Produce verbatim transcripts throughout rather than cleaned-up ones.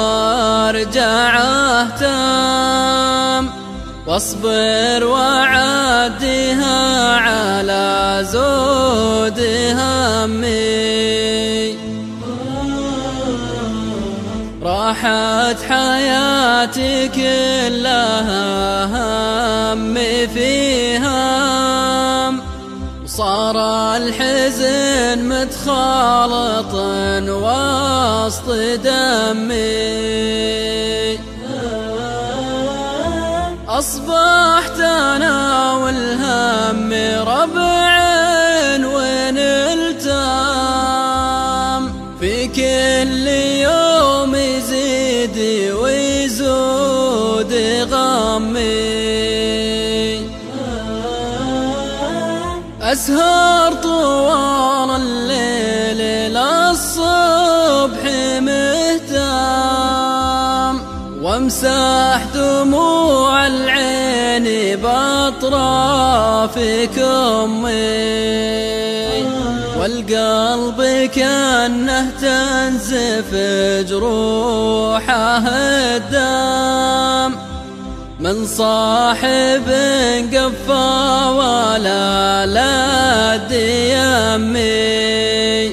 وارجعه تام، واصبر وعدها على زود همي. راحت حياتي كلها هم في هم، وصار الحزن متخالط وسط دمي. أصبحت أنا والهم ربع ونلتام، في كل يوم يزيد ويزود غمي. أسهر طوال الليل للصبح مهتام، وامسح دموع العين بأطراف كمي. والقلب كأنه تنزف جروحه الدم، من صاحب قفا ولا لد يمي.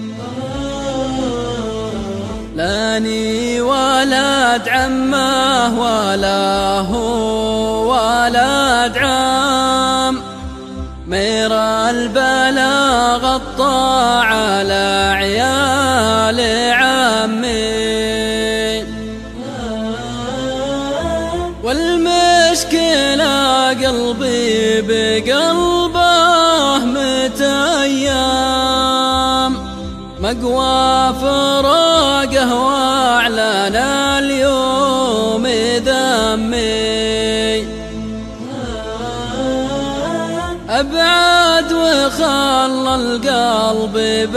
لاني ولد عمه ولا هو ولد عم، مير البلا غطى على عيال عمي. والمشكلة قلبي بقلبه متيم، مقوى فراقه واعلن اليوم ذمي. أبعد وخلى القلب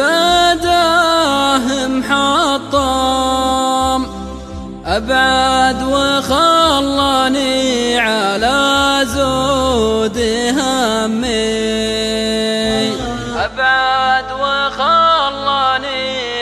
بداه محطم، أبعد وخلاني على زود همي. أبعد وخلاني